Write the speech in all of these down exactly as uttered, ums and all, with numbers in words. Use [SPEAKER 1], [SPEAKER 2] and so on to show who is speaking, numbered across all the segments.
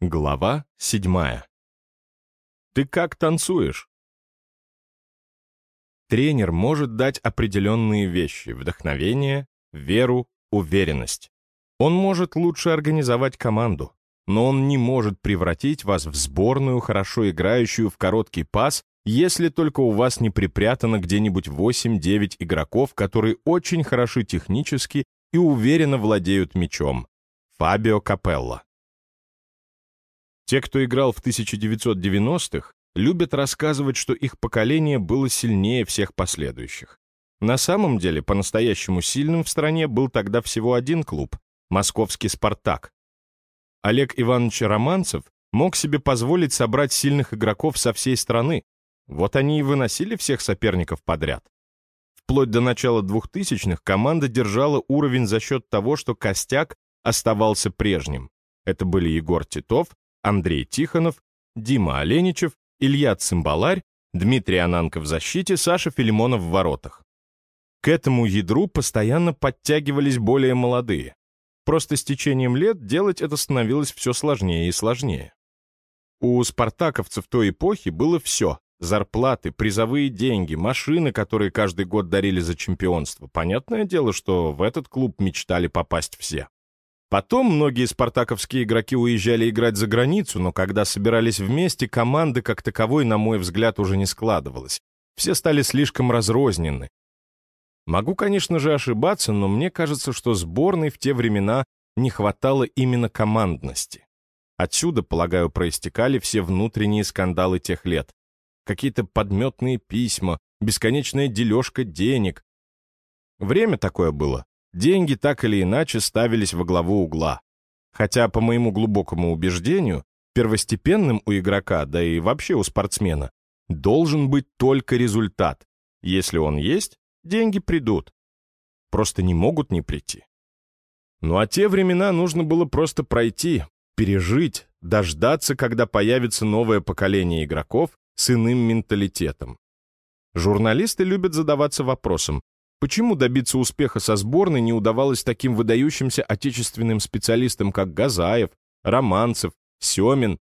[SPEAKER 1] Глава седьмая. Ты как танцуешь? Тренер может дать определенные вещи: вдохновение, веру, уверенность. Он может лучше организовать команду, но он не может превратить вас в сборную, хорошо играющую в короткий пас, если только у вас не припрятано где-нибудь восемь-девять игроков, которые очень хороши технически и уверенно владеют мячом. Фабио Капелло. Те, кто играл в тысяча девятьсот девяностых, любят рассказывать, что их поколение было сильнее всех последующих. На самом деле, по-настоящему сильным в стране был тогда всего один клуб — московский «Спартак». Олег Иванович Романцев мог себе позволить собрать сильных игроков со всей страны. Вот они и выносили всех соперников подряд. Вплоть до начала двухтысячных команда держала уровень за счет того, что костяк оставался прежним. Это были Егор Титов, Андрей Тихонов, Дима Оленичев, Илья Цимбаларь, Дмитрий Ананко в защите, Саша Филимонов в воротах. К этому ядру постоянно подтягивались более молодые. Просто с течением лет делать это становилось все сложнее и сложнее. У спартаковцев той эпохи было все: зарплаты, призовые деньги, машины, которые каждый год дарили за чемпионство. Понятное дело, что в этот клуб мечтали попасть все. Потом многие спартаковские игроки уезжали играть за границу, но когда собирались вместе, команды как таковой, на мой взгляд, уже не складывалось. Все стали слишком разрознены. Могу, конечно же, ошибаться, но мне кажется, что сборной в те времена не хватало именно командности. Отсюда, полагаю, проистекали все внутренние скандалы тех лет. Какие-то подметные письма, бесконечная дележка денег. Время такое было. Деньги так или иначе ставились во главу угла. Хотя, по моему глубокому убеждению, первостепенным у игрока, да и вообще у спортсмена, должен быть только результат. Если он есть, деньги придут. Просто не могут не прийти. Ну а те времена нужно было просто пройти, пережить, дождаться, когда появится новое поколение игроков с иным менталитетом. Журналисты любят задаваться вопросом: почему добиться успеха со сборной не удавалось таким выдающимся отечественным специалистам, как Газаев, Романцев, Семин?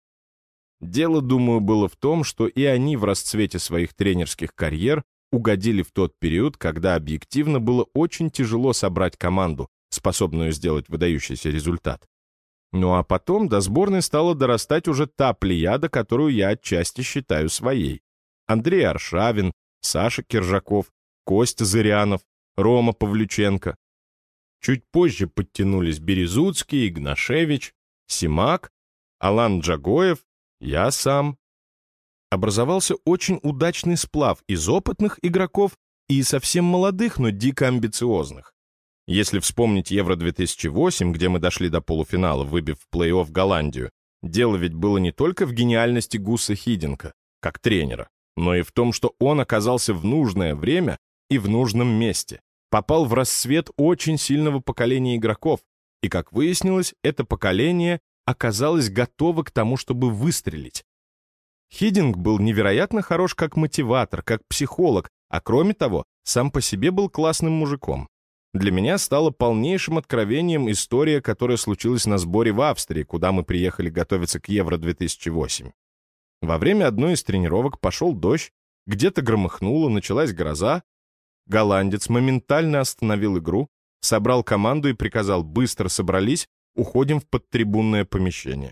[SPEAKER 1] Дело, думаю, было в том, что и они в расцвете своих тренерских карьер угодили в тот период, когда объективно было очень тяжело собрать команду, способную сделать выдающийся результат. Ну а потом до сборной стала дорастать уже та плеяда, которую я отчасти считаю своей. Андрей Аршавин, Саша Киржаков, Костя Зырянов, Рома Павлюченко. Чуть позже подтянулись Березуцкий, Игнашевич, Симак, Алан Джагоев, я сам. Образовался очень удачный сплав из опытных игроков и совсем молодых, но дико амбициозных. Если вспомнить Евро две тысячи восемь, где мы дошли до полуфинала, выбив в плей-офф Голландию, дело ведь было не только в гениальности Гуса Хидинка, как тренера, но и в том, что он оказался в нужное время и в нужном месте, попал в расцвет очень сильного поколения игроков, и, как выяснилось, это поколение оказалось готово к тому, чтобы выстрелить. Хидинг был невероятно хорош как мотиватор, как психолог, а кроме того, сам по себе был классным мужиком. Для меня стала полнейшим откровением история, которая случилась на сборе в Австрии, куда мы приехали готовиться к Евро две тысячи восемь. Во время одной из тренировок пошел дождь, где-то громыхнуло, началась гроза. Голландец моментально остановил игру, собрал команду и приказал: быстро собрались, уходим в подтрибунное помещение.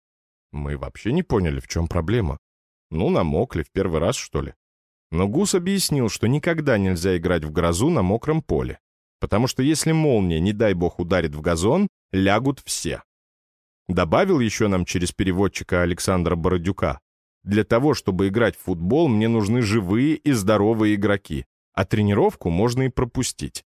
[SPEAKER 1] Мы вообще не поняли, в чем проблема. Ну, намокли, в первый раз, что ли. Но Гус объяснил, что никогда нельзя играть в грозу на мокром поле, потому что если молния, не дай бог, ударит в газон, лягут все. Добавил еще нам через переводчика Александра Бородюка: для того, чтобы играть в футбол, мне нужны живые и здоровые игроки, а тренировку можно и пропустить.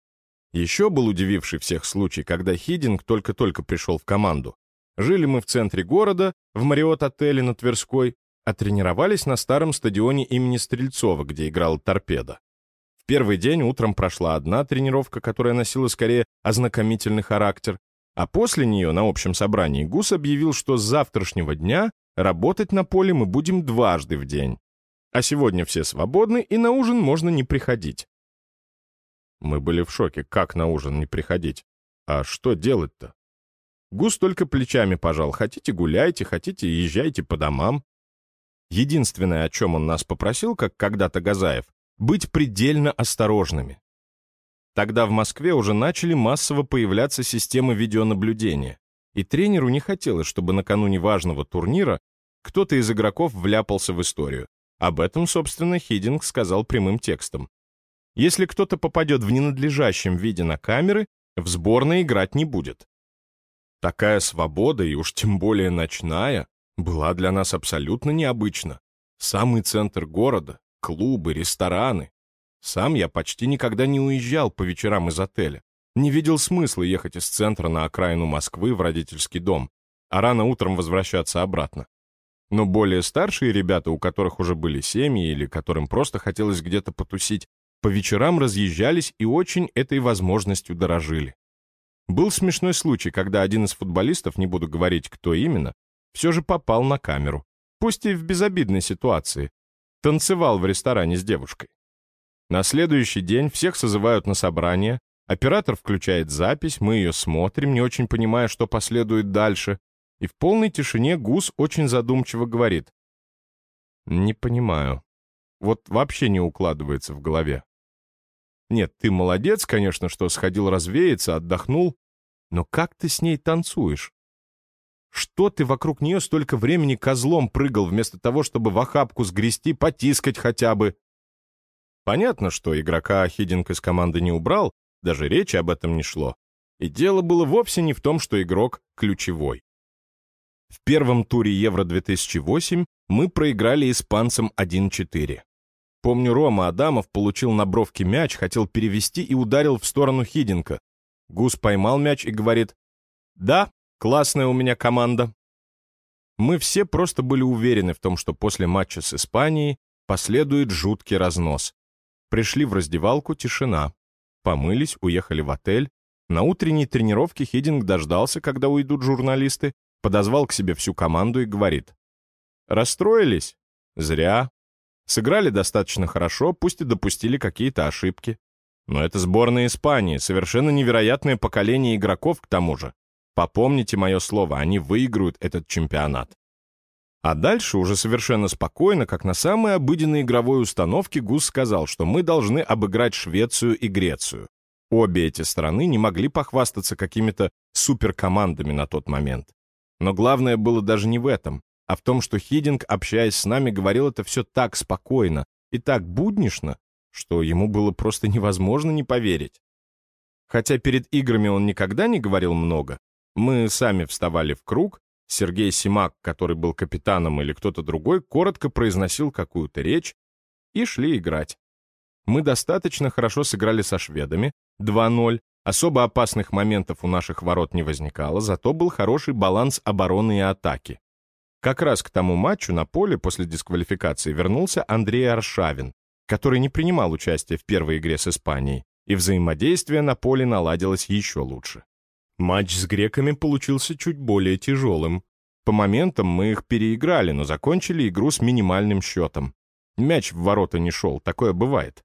[SPEAKER 1] Еще был удививший всех случай, когда Хидинг только-только пришел в команду. Жили мы в центре города, в Марриотт-отеле на Тверской, а тренировались на старом стадионе имени Стрельцова, где играла «Торпедо». В первый день утром прошла одна тренировка, которая носила скорее ознакомительный характер, а после нее на общем собрании Гус объявил, что с завтрашнего дня работать на поле мы будем дважды в день. А сегодня все свободны, и на ужин можно не приходить. Мы были в шоке, как на ужин не приходить. А что делать-то? Гус только плечами пожал. Хотите, гуляйте, хотите, езжайте по домам. Единственное, о чем он нас попросил, как когда-то Газаев, быть предельно осторожными. Тогда в Москве уже начали массово появляться системы видеонаблюдения, и тренеру не хотелось, чтобы накануне важного турнира кто-то из игроков вляпался в историю. Об этом, собственно, Хидинг сказал прямым текстом. Если кто-то попадет в ненадлежащем виде на камеры, в сборной играть не будет. Такая свобода, и уж тем более ночная, была для нас абсолютно необычна. Самый центр города, клубы, рестораны. Сам я почти никогда не уезжал по вечерам из отеля. Не видел смысла ехать из центра на окраину Москвы в родительский дом, а рано утром возвращаться обратно. Но более старшие ребята, у которых уже были семьи или которым просто хотелось где-то потусить, по вечерам разъезжались и очень этой возможностью дорожили. Был смешной случай, когда один из футболистов, не буду говорить, кто именно, все же попал на камеру, пусть и в безобидной ситуации, танцевал в ресторане с девушкой. На следующий день всех созывают на собрание, оператор включает запись, мы ее смотрим, не очень понимая, что последует дальше, и в полной тишине Гус очень задумчиво говорит: «Не понимаю. Вот вообще не укладывается в голове. Нет, ты молодец, конечно, что сходил развеяться, отдохнул, но как ты с ней танцуешь? Что ты вокруг нее столько времени козлом прыгал, вместо того, чтобы в охапку сгрести, потискать хотя бы?» Понятно, что игрока Хидинг из команды не убрал, даже речи об этом не шло. И дело было вовсе не в том, что игрок ключевой. В первом туре Евро две тысячи восемь мы проиграли испанцам один четыре. Помню, Рома Адамов получил на бровке мяч, хотел перевести и ударил в сторону Хидинга. Гус поймал мяч и говорит: «Да, классная у меня команда». Мы все просто были уверены в том, что после матча с Испанией последует жуткий разнос. Пришли в раздевалку, тишина. Помылись, уехали в отель. На утренней тренировке Хидинг дождался, когда уйдут журналисты, подозвал к себе всю команду и говорит: «Расстроились? Зря. Сыграли достаточно хорошо, пусть и допустили какие-то ошибки. Но это сборная Испании, совершенно невероятное поколение игроков к тому же. Попомните мое слово, они выиграют этот чемпионат». А дальше уже совершенно спокойно, как на самой обыденной игровой установке, Гус сказал, что мы должны обыграть Швецию и Грецию. Обе эти страны не могли похвастаться какими-то суперкомандами на тот момент. Но главное было даже не в этом, а в том, что Хидинг, общаясь с нами, говорил это все так спокойно и так буднично, что ему было просто невозможно не поверить. Хотя перед играми он никогда не говорил много, мы сами вставали в круг, Сергей Симак, который был капитаном, или кто-то другой, коротко произносил какую-то речь и шли играть. Мы достаточно хорошо сыграли со шведами, два ноль, особо опасных моментов у наших ворот не возникало, зато был хороший баланс обороны и атаки. Как раз к тому матчу на поле после дисквалификации вернулся Андрей Аршавин, который не принимал участия в первой игре с Испанией, и взаимодействие на поле наладилось еще лучше. Матч с греками получился чуть более тяжелым. По моментам мы их переиграли, но закончили игру с минимальным счетом. Мяч в ворота не шел, такое бывает.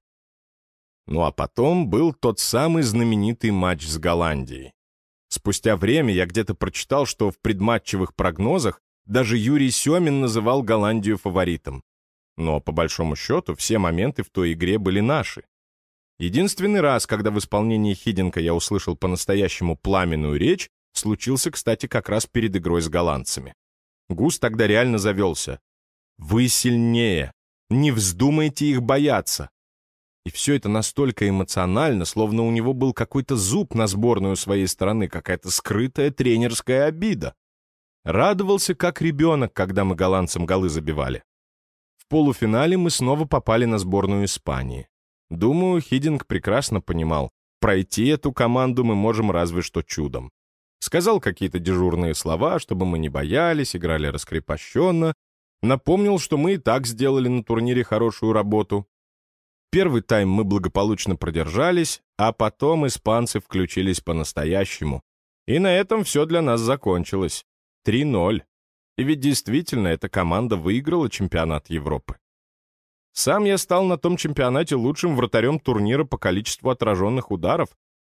[SPEAKER 1] Ну а потом был тот самый знаменитый матч с Голландией. Спустя время я где-то прочитал, что в предматчевых прогнозах даже Юрий Семин называл Голландию фаворитом. Но по большому счету все моменты в той игре были наши. Единственный раз, когда в исполнении Хидинга я услышал по-настоящему пламенную речь, случился, кстати, как раз перед игрой с голландцами. Гус тогда реально завелся. «Вы сильнее! Не вздумайте их бояться!» И все это настолько эмоционально, словно у него был какой-то зуб на сборную своей страны, какая-то скрытая тренерская обида. Радовался, как ребенок, когда мы голландцам голы забивали. В полуфинале мы снова попали на сборную Испании. Думаю, Хидинг прекрасно понимал, пройти эту команду мы можем разве что чудом. Сказал какие-то дежурные слова, чтобы мы не боялись, играли раскрепощенно. Напомнил, что мы и так сделали на турнире хорошую работу. Первый тайм мы благополучно продержались, а потом испанцы включились по-настоящему. И на этом все для нас закончилось. три ноль. И ведь действительно эта команда выиграла чемпионат Европы. Сам я стал на том чемпионате лучшим вратарем турнира по количеству отраженных ударов,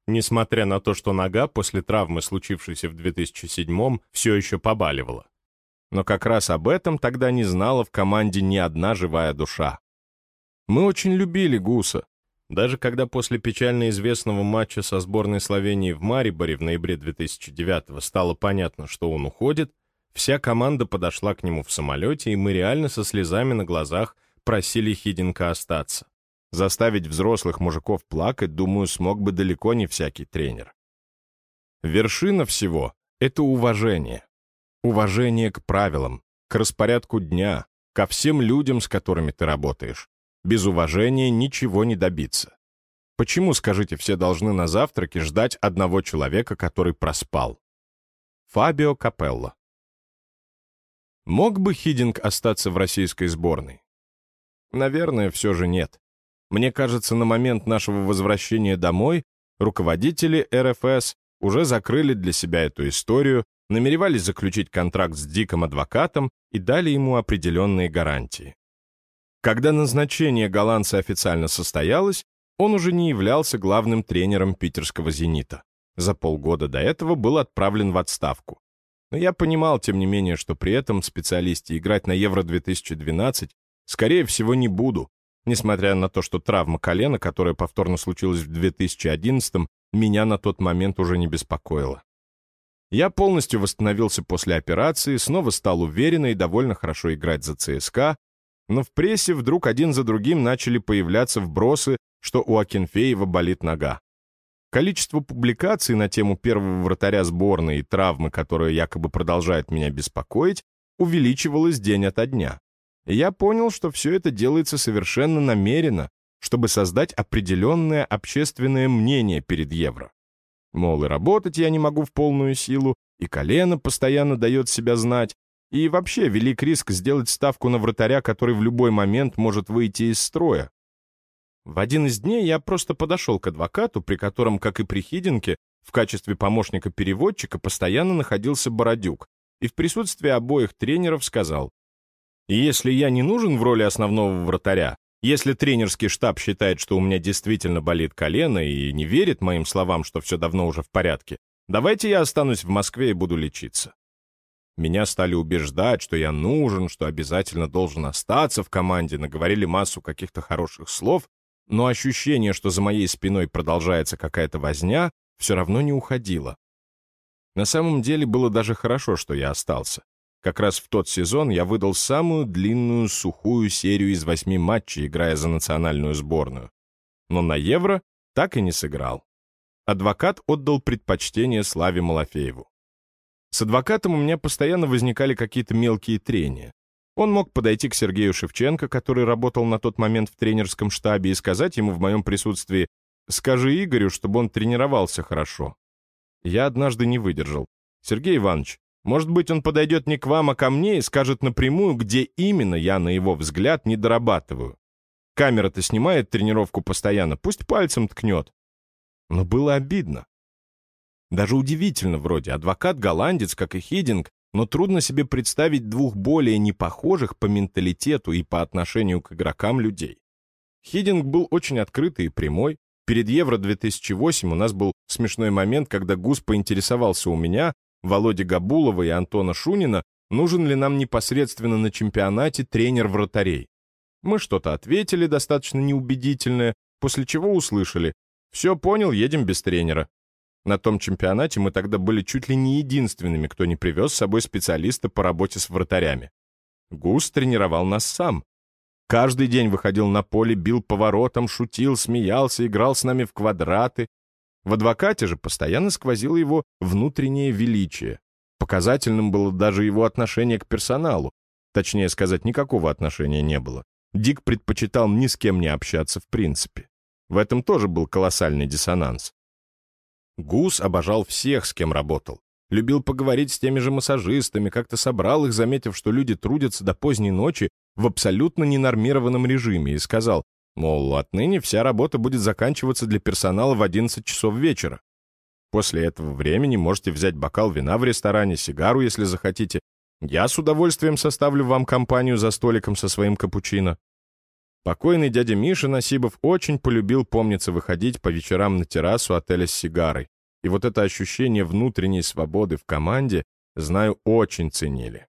[SPEAKER 1] несмотря на то, что нога после травмы, случившейся в две тысячи седьмом, все еще побаливала. Но как раз об этом тогда не знала в команде ни одна живая душа. Мы очень любили Гуса. Даже когда после печально известного матча со сборной Словении в Мариборе в ноябре две тысячи девятого стало понятно, что он уходит, вся команда подошла к нему в самолете, и мы реально со слезами на глазах просили Хидинка остаться. Заставить взрослых мужиков плакать, думаю, смог бы далеко не всякий тренер. Вершина всего — это уважение. Уважение к правилам, к распорядку дня, ко всем людям, с которыми ты работаешь. Без уважения ничего не добиться. Почему, скажите, все должны на завтраке ждать одного человека, который проспал? Фабио Капелло. Мог бы Хидинк остаться в российской сборной? Наверное, все же нет. Мне кажется, на момент нашего возвращения домой руководители эр эф эс уже закрыли для себя эту историю, намеревались заключить контракт с Диком адвокатом и дали ему определенные гарантии. Когда назначение голландца официально состоялось, он уже не являлся главным тренером питерского «Зенита». За полгода до этого был отправлен в отставку. Но я понимал, тем не менее, что при этом специалисте играть на Евро две тысячи двенадцать, скорее всего, не буду, несмотря на то, что травма колена, которая повторно случилась в две тысячи одиннадцатом, меня на тот момент уже не беспокоила. Я полностью восстановился после операции, снова стал уверенно и довольно хорошо играть за ЦСКА, но в прессе вдруг один за другим начали появляться вбросы, что у Акинфеева болит нога. Количество публикаций на тему первого вратаря сборной и травмы, которая якобы продолжает меня беспокоить, увеличивалось день ото дня. И я понял, что все это делается совершенно намеренно, чтобы создать определенное общественное мнение перед Евро. Мол, и работать я не могу в полную силу, и колено постоянно дает себя знать, и вообще велик риск сделать ставку на вратаря, который в любой момент может выйти из строя. В один из дней я просто подошел к адвокату, при котором, как и при Хидинке, в качестве помощника-переводчика постоянно находился Бородюк, и в присутствии обоих тренеров сказал: «Если я не нужен в роли основного вратаря, если тренерский штаб считает, что у меня действительно болит колено и не верит моим словам, что все давно уже в порядке, давайте я останусь в Москве и буду лечиться». Меня стали убеждать, что я нужен, что обязательно должен остаться в команде, наговорили массу каких-то хороших слов, но ощущение, что за моей спиной продолжается какая-то возня, все равно не уходило. На самом деле было даже хорошо, что я остался. Как раз в тот сезон я выдал самую длинную сухую серию из восьми матчей, играя за национальную сборную. Но на Евро так и не сыграл. Адвокат отдал предпочтение Славе Малафееву. С адвокатом у меня постоянно возникали какие-то мелкие трения. Он мог подойти к Сергею Шевченко, который работал на тот момент в тренерском штабе, и сказать ему в моем присутствии: «Скажи Игорю, чтобы он тренировался хорошо». Я однажды не выдержал. «Сергей Иванович, может быть, он подойдет не к вам, а ко мне и скажет напрямую, где именно я, на его взгляд, не дорабатываю. Камера-то снимает тренировку постоянно, пусть пальцем ткнет». Но было обидно. Даже удивительно вроде, адвокат-голландец, как и Хидинк, но трудно себе представить двух более непохожих по менталитету и по отношению к игрокам людей. Хидинк был очень открытый и прямой. Перед Евро две тысячи восьмого у нас был смешной момент, когда Гус поинтересовался у меня, Володи Габулова и Антона Шунина, нужен ли нам непосредственно на чемпионате тренер вратарей. Мы что-то ответили достаточно неубедительное, после чего услышали: «Все понял, едем без тренера». На том чемпионате мы тогда были чуть ли не единственными, кто не привез с собой специалиста по работе с вратарями. Гус тренировал нас сам. Каждый день выходил на поле, бил поворотом, шутил, смеялся, играл с нами в квадраты. В адвокате же постоянно сквозило его внутреннее величие. Показательным было даже его отношение к персоналу. Точнее сказать, никакого отношения не было. Дик предпочитал ни с кем не общаться в принципе. В этом тоже был колоссальный диссонанс. Гус обожал всех, с кем работал. Любил поговорить с теми же массажистами, как-то собрал их, заметив, что люди трудятся до поздней ночи в абсолютно ненормированном режиме, и сказал, мол, отныне вся работа будет заканчиваться для персонала в одиннадцать часов вечера. После этого времени можете взять бокал вина в ресторане, сигару, если захотите. Я с удовольствием составлю вам компанию за столиком со своим капучино. Покойный дядя Миша Насибов очень полюбил, помнится, выходить по вечерам на террасу отеля с сигарой. И вот это ощущение внутренней свободы в команде, знаю, очень ценили.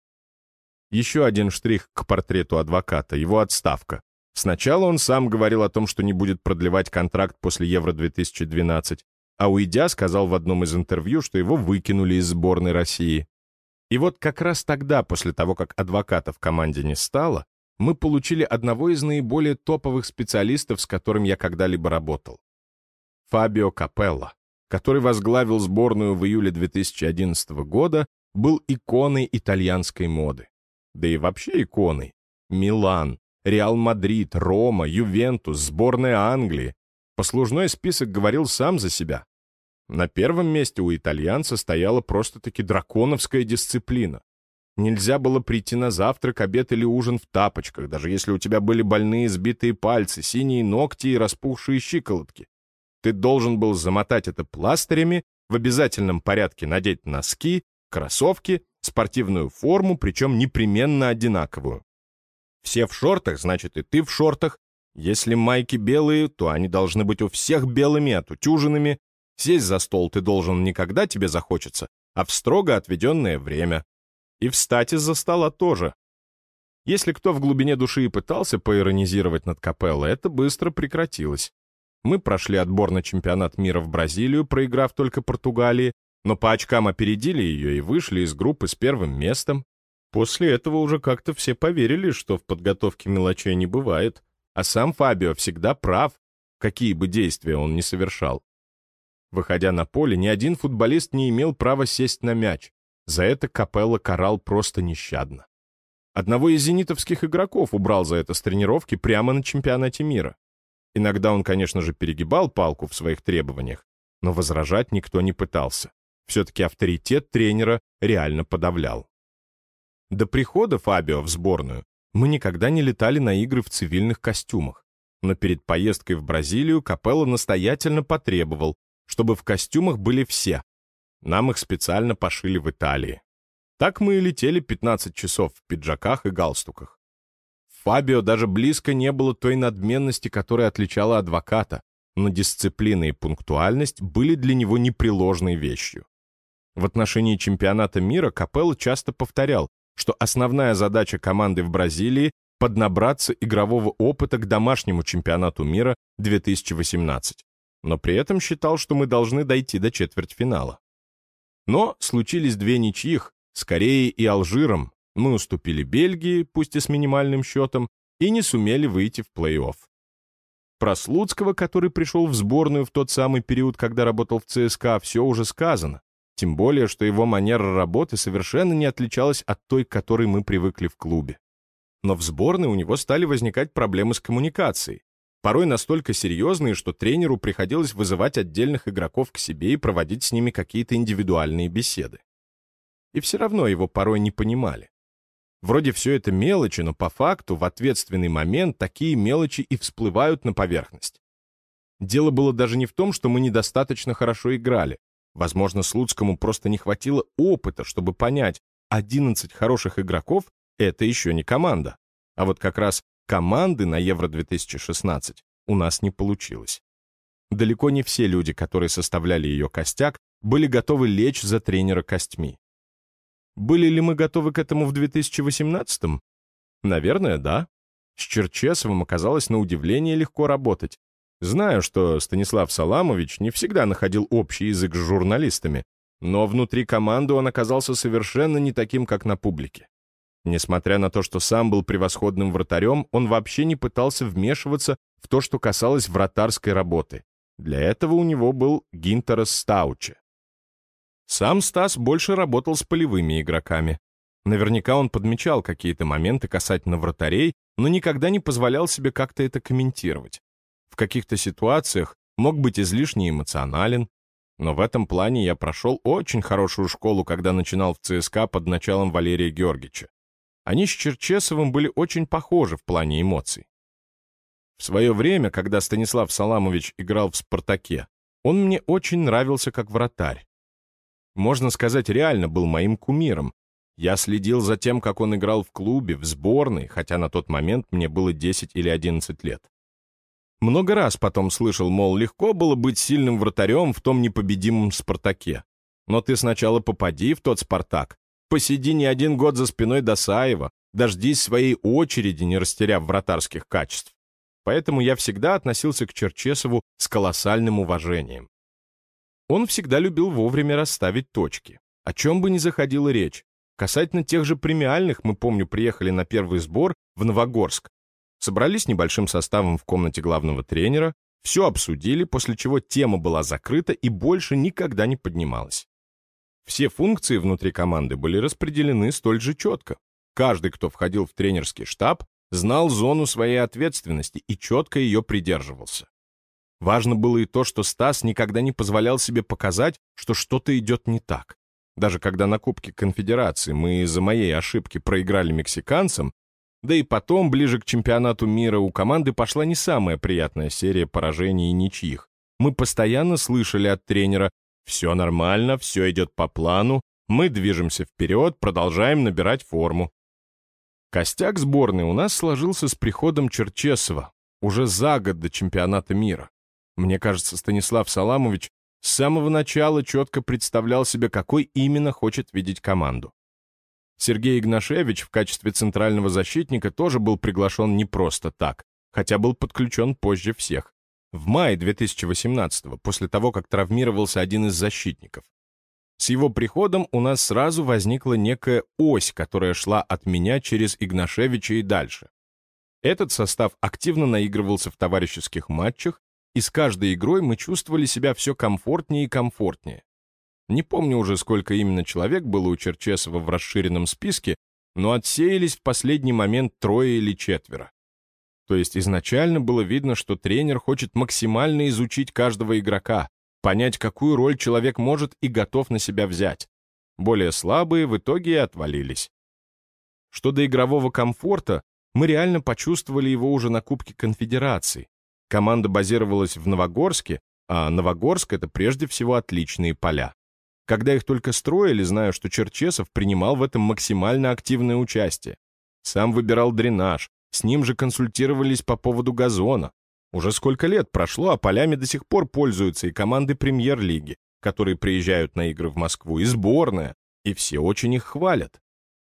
[SPEAKER 1] Еще один штрих к портрету адвоката — его отставка. Сначала он сам говорил о том, что не будет продлевать контракт после Евро две тысячи двенадцать, а уйдя, сказал в одном из интервью, что его выкинули из сборной России. И вот как раз тогда, после того, как адвоката в команде не стало, мы получили одного из наиболее топовых специалистов, с которым я когда-либо работал. Фабио Капелло, который возглавил сборную в июле две тысячи одиннадцатого года, был иконой итальянской моды. Да и вообще иконой. Милан, Реал Мадрид, Рома, Ювентус, сборная Англии. Послужной список говорил сам за себя. На первом месте у итальянца стояла просто-таки драконовская дисциплина. Нельзя было прийти на завтрак, обед или ужин в тапочках, даже если у тебя были больные сбитые пальцы, синие ногти и распухшие щиколотки. Ты должен был замотать это пластырями, в обязательном порядке надеть носки, кроссовки, спортивную форму, причем непременно одинаковую. Все в шортах, значит, и ты в шортах. Если майки белые, то они должны быть у всех белыми, отутюженными. Сесть за стол ты должен не когда тебе захочется, а в строго отведенное время. И встать из-за стола тоже. Если кто в глубине души и пытался поиронизировать над Капелло, это быстро прекратилось. Мы прошли отбор на чемпионат мира в Бразилию, проиграв только Португалии, но по очкам опередили ее и вышли из группы с первым местом. После этого уже как-то все поверили, что в подготовке мелочей не бывает, а сам Фабио всегда прав, какие бы действия он ни совершал. Выходя на поле, ни один футболист не имел права сесть на мяч. За это Капелло карал просто нещадно. Одного из зенитовских игроков убрал за это с тренировки прямо на чемпионате мира. Иногда он, конечно же, перегибал палку в своих требованиях, но возражать никто не пытался. Все-таки авторитет тренера реально подавлял. До прихода Фабио в сборную мы никогда не летали на игры в цивильных костюмах, но перед поездкой в Бразилию Капелло настоятельно потребовал, чтобы в костюмах были все. Нам их специально пошили в Италии. Так мы и летели пятнадцать часов в пиджаках и галстуках. В Фабио даже близко не было той надменности, которая отличала адвоката, но дисциплина и пунктуальность были для него непреложной вещью. В отношении чемпионата мира Капелло часто повторял, что основная задача команды в Бразилии — поднабраться игрового опыта к домашнему чемпионату мира две тысячи восемнадцать, но при этом считал, что мы должны дойти до четвертьфинала. Но случились две ничьих, с Кореей и Алжиром. Мы уступили Бельгии, пусть и с минимальным счетом, и не сумели выйти в плей-офф. Про Слуцкого, который пришел в сборную в тот самый период, когда работал в ЦСКА, все уже сказано. Тем более, что его манера работы совершенно не отличалась от той, к которой мы привыкли в клубе. Но в сборной у него стали возникать проблемы с коммуникацией. Порой настолько серьезные, что тренеру приходилось вызывать отдельных игроков к себе и проводить с ними какие-то индивидуальные беседы. И все равно его порой не понимали. Вроде все это мелочи, но по факту в ответственный момент такие мелочи и всплывают на поверхность. Дело было даже не в том, что мы недостаточно хорошо играли. Возможно, Слуцкому просто не хватило опыта, чтобы понять, одиннадцать хороших игроков — это еще не команда. А вот как раз команды на Евро две тысячи шестнадцать у нас не получилось. Далеко не все люди, которые составляли ее костяк, были готовы лечь за тренера костьми. Были ли мы готовы к этому в две тысячи восемнадцатом? Наверное, да. С Черчесовым оказалось на удивление легко работать. Знаю, что Станислав Саламович не всегда находил общий язык с журналистами, но внутри команды он оказался совершенно не таким, как на публике. Несмотря на то, что сам был превосходным вратарем, он вообще не пытался вмешиваться в то, что касалось вратарской работы. Для этого у него был Гинтерас Стауче. Сам Стас больше работал с полевыми игроками. Наверняка он подмечал какие-то моменты касательно вратарей, но никогда не позволял себе как-то это комментировать. В каких-то ситуациях мог быть излишне эмоционален, но в этом плане я прошел очень хорошую школу, когда начинал в ЦСКА под началом Валерия Георгиевича. Они с Черчесовым были очень похожи в плане эмоций. В свое время, когда Станислав Саламович играл в «Спартаке», он мне очень нравился как вратарь. Можно сказать, реально был моим кумиром. Я следил за тем, как он играл в клубе, в сборной, хотя на тот момент мне было десять или одиннадцать лет. Много раз потом слышал, мол, легко было быть сильным вратарем в том непобедимом «Спартаке». Но ты сначала попади в тот «Спартак», посиди не один год за спиной Досаева, дождись своей очереди, не растеряв вратарских качеств. Поэтому я всегда относился к Черчесову с колоссальным уважением. Он всегда любил вовремя расставить точки, о чем бы ни заходила речь. Касательно тех же премиальных, мы, помню, приехали на первый сбор в Новогорск. Собрались небольшим составом в комнате главного тренера, все обсудили, после чего тема была закрыта и больше никогда не поднималась. Все функции внутри команды были распределены столь же четко. Каждый, кто входил в тренерский штаб, знал зону своей ответственности и четко ее придерживался. Важно было и то, что Стас никогда не позволял себе показать, что что-то идет не так. Даже когда на Кубке Конфедерации мы из-за моей ошибки проиграли мексиканцам, да и потом, ближе к чемпионату мира, у команды пошла не самая приятная серия поражений и ничьих. Мы постоянно слышали от тренера: «Все нормально, все идет по плану, мы движемся вперед, продолжаем набирать форму». Костяк сборной у нас сложился с приходом Черчесова, уже за год до чемпионата мира. Мне кажется, Станислав Саламович с самого начала четко представлял себе, какой именно хочет видеть команду. Сергей Игнашевич в качестве центрального защитника тоже был приглашен не просто так, хотя был подключен позже всех. В мае две тысячи восемнадцатого, после того, как травмировался один из защитников. С его приходом у нас сразу возникла некая ось, которая шла от меня через Игнашевича и дальше. Этот состав активно наигрывался в товарищеских матчах, и с каждой игрой мы чувствовали себя все комфортнее и комфортнее. Не помню уже, сколько именно человек было у Черчесова в расширенном списке, но отсеялись в последний момент трое или четверо. То есть изначально было видно, что тренер хочет максимально изучить каждого игрока, понять, какую роль человек может и готов на себя взять. Более слабые в итоге и отвалились. Что до игрового комфорта, мы реально почувствовали его уже на Кубке Конфедерации. Команда базировалась в Новогорске, а Новогорск — это прежде всего отличные поля. Когда их только строили, знаю, что Черчесов принимал в этом максимально активное участие. Сам выбирал дренаж, с ним же консультировались по поводу газона. Уже сколько лет прошло, а полями до сих пор пользуются и команды премьер-лиги, которые приезжают на игры в Москву, и сборная, и все очень их хвалят.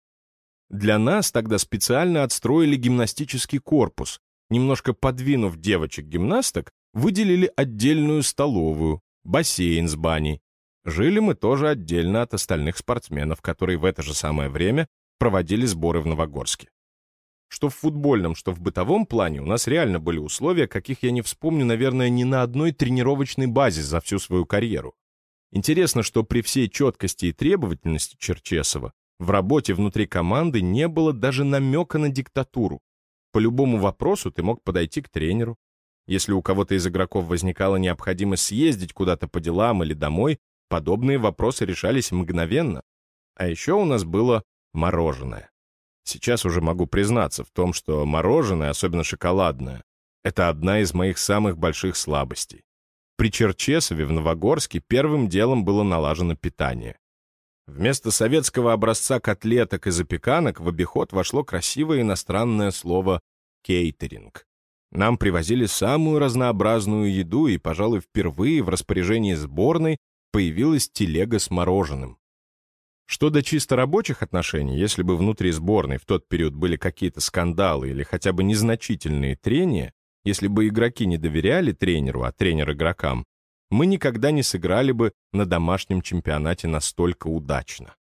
[SPEAKER 1] Для нас тогда специально отстроили гимнастический корпус. Немножко подвинув девочек-гимнасток, выделили отдельную столовую, бассейн с баней. Жили мы тоже отдельно от остальных спортсменов, которые в это же самое время проводили сборы в Новогорске. Что в футбольном, что в бытовом плане у нас реально были условия, каких я не вспомню, наверное, ни на одной тренировочной базе за всю свою карьеру. Интересно, что при всей четкости и требовательности Черчесова в работе внутри команды не было даже намека на диктатуру. По любому вопросу ты мог подойти к тренеру. Если у кого-то из игроков возникала необходимость съездить куда-то по делам или домой, подобные вопросы решались мгновенно. А еще у нас было мороженое. Сейчас уже могу признаться в том, что мороженое, особенно шоколадное, это одна из моих самых больших слабостей. При Черчесове в Новогорске первым делом было налажено питание. Вместо советского образца котлеток и запеканок в обиход вошло красивое иностранное слово «кейтеринг». Нам привозили самую разнообразную еду, и, пожалуй, впервые в распоряжении сборной появилась телега с мороженым. Что до чисто рабочих отношений, если бы внутри сборной в тот период были какие-то скандалы или хотя бы незначительные трения, если бы игроки не доверяли тренеру, а тренер игрокам, мы никогда не сыграли бы на домашнем чемпионате настолько удачно.